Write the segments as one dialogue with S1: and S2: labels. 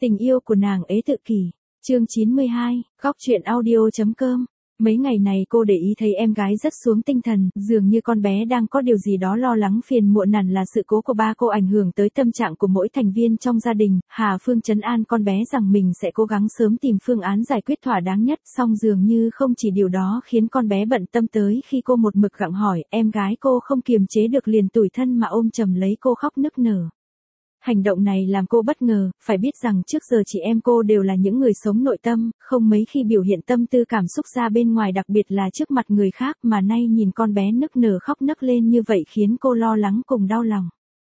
S1: Tình yêu của nàng ế tự kỷ. Chương 92, góc truyện audio.com. Mấy ngày này cô để ý thấy em gái rất xuống tinh thần, dường như con bé đang có điều gì đó lo lắng phiền muộn, hẳn là sự cố của ba cô ảnh hưởng tới tâm trạng của mỗi thành viên trong gia đình. Hà Phương trấn an con bé rằng mình sẽ cố gắng sớm tìm phương án giải quyết thỏa đáng nhất, song dường như không chỉ điều đó khiến con bé bận tâm tới khi cô một mực gặng hỏi, em gái cô không kiềm chế được liền tủi thân mà ôm chầm lấy cô khóc nức nở. Hành động này làm cô bất ngờ, phải biết rằng trước giờ chị em cô đều là những người sống nội tâm, không mấy khi biểu hiện tâm tư cảm xúc ra bên ngoài, đặc biệt là trước mặt người khác, mà nay nhìn con bé nức nở khóc nấc lên như vậy khiến cô lo lắng cùng đau lòng.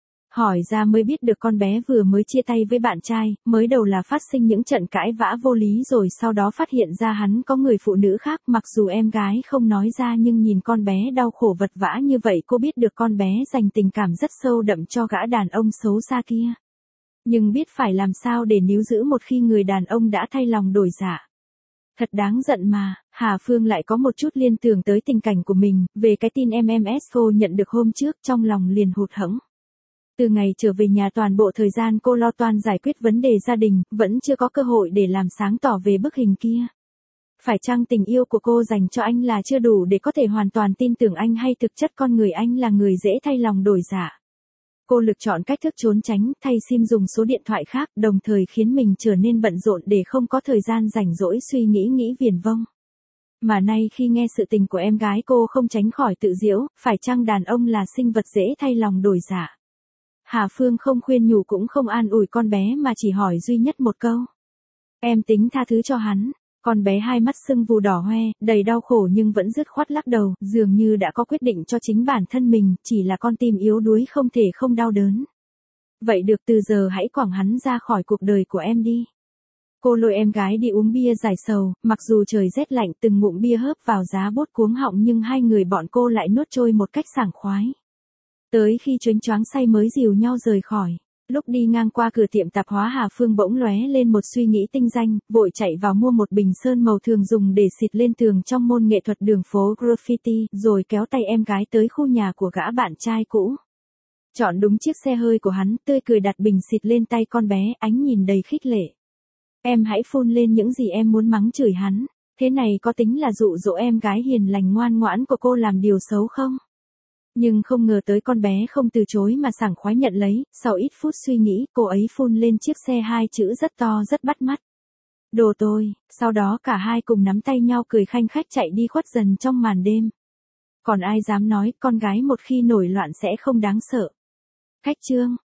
S1: Hỏi ra mới biết được con bé vừa mới chia tay với bạn trai, mới đầu là phát sinh những trận cãi vã vô lý, rồi sau đó phát hiện ra hắn có người phụ nữ khác. Mặc dù em gái không nói ra nhưng nhìn con bé đau khổ vật vã như vậy, cô biết được con bé dành tình cảm rất sâu đậm cho gã đàn ông xấu xa kia. Nhưng biết phải làm sao để níu giữ một khi người đàn ông đã thay lòng đổi dạ. Thật đáng giận mà. Hà Phương lại có một chút liên tưởng tới tình cảnh của mình, về cái tin MMS cô nhận được hôm trước, trong lòng liền hụt hẫng. Từ ngày trở về nhà toàn bộ thời gian cô lo toan giải quyết vấn đề gia đình, vẫn chưa có cơ hội để làm sáng tỏ về bức hình kia. Phải chăng tình yêu của cô dành cho anh là chưa đủ để có thể hoàn toàn tin tưởng anh, hay thực chất con người anh là người dễ thay lòng đổi dạ? Cô lựa chọn cách thức trốn tránh, thay sim dùng số điện thoại khác, đồng thời khiến mình trở nên bận rộn để không có thời gian rảnh rỗi suy nghĩ viển vông. Mà nay khi nghe sự tình của em gái, cô không tránh khỏi tự giễu, phải chăng đàn ông là sinh vật dễ thay lòng đổi dạ? Hà Phương không khuyên nhủ cũng không an ủi con bé mà chỉ hỏi duy nhất một câu. Em tính tha thứ cho hắn. Con bé hai mắt sưng vù đỏ hoe, đầy đau khổ nhưng vẫn dứt khoát lắc đầu, dường như đã có quyết định cho chính bản thân mình, chỉ là con tim yếu đuối không thể không đau đớn. Vậy được, từ giờ hãy quẳng hắn ra khỏi cuộc đời của em đi. Cô lôi em gái đi uống bia giải sầu, mặc dù trời rét lạnh, từng ngụm bia hớp vào giá bốt cuống họng, nhưng hai người bọn cô lại nuốt trôi một cách sảng khoái. Tới khi choáng choáng say mới dìu nhau rời khỏi. Lúc đi ngang qua cửa tiệm tạp hóa, Hà Phương bỗng lóe lên một suy nghĩ tinh danh, vội chạy vào mua một bình sơn màu thường dùng để xịt lên tường trong môn nghệ thuật đường phố graffiti, rồi kéo tay em gái tới khu nhà của gã bạn trai cũ. Chọn đúng chiếc xe hơi của hắn, tươi cười đặt bình xịt lên tay con bé, ánh nhìn đầy khích lệ. Em hãy phun lên những gì em muốn, mắng chửi hắn. Thế này có tính là dụ dỗ em gái hiền lành ngoan ngoãn của cô làm điều xấu không? Nhưng không ngờ tới con bé không từ chối mà sảng khoái nhận lấy. Sau ít phút suy nghĩ, cô ấy phun lên chiếc xe hai chữ rất to rất bắt mắt. Đồ tôi. Sau đó cả hai cùng nắm tay nhau cười khanh khách chạy đi khuất dần trong màn đêm. Còn ai dám nói con gái một khi nổi loạn sẽ không đáng sợ. Khách chương.